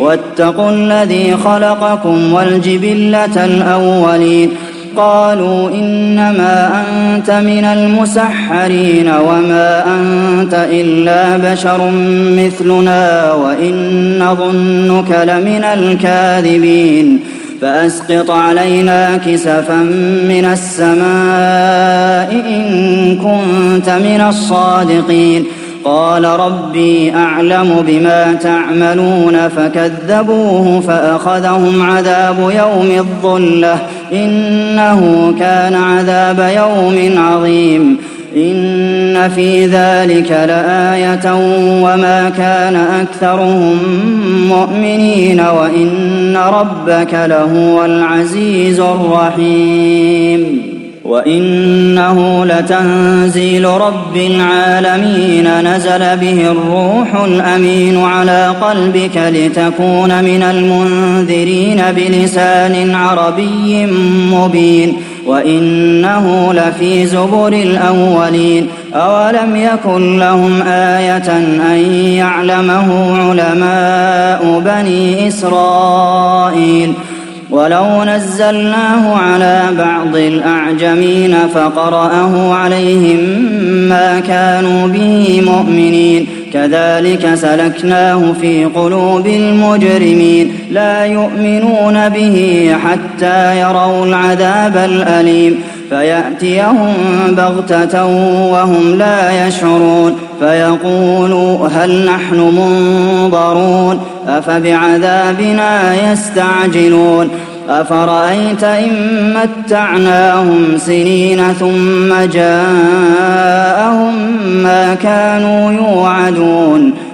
واتقوا الذي خلقكم والجبلة الأولين قالوا إنما أنت من المسحرين وما أنت إلا بشر مثلنا وإن نظنك لمن الكاذبين فأسقط علينا كسفا من السماء إن كنت من الصادقين قال ربي أعلم بما تعملون فكذبوه فأخذهم عذاب يوم الظلة إنه كان عذاب يوم عظيم إن في ذلك لآية وما كان أكثرهم مؤمنين وإن ربك لهو العزيز الرحيم وإنه لتنزيل رب العالمين نزل به الروح الأمين على قلبك لتكون من المنذرين بلسان عربي مبين وإنه لفي زبر الأولين أولم يكن لهم آية أن يعلمه علماء بني إسرائيل ولو نزلناه على بعض الأعجمين فقرأه عليهم ما كانوا به مؤمنين كذلك سلكناه في قلوب المجرمين لا يؤمنون به حتى يروا العذاب الأليم فيأتيهم بغتة وهم لا يشعرون فيقولوا هل نحن منظرون أفبعذابنا يستعجلون أفرأيت إن متعناهم سنين ثم جاءهم ما كانوا يوعدون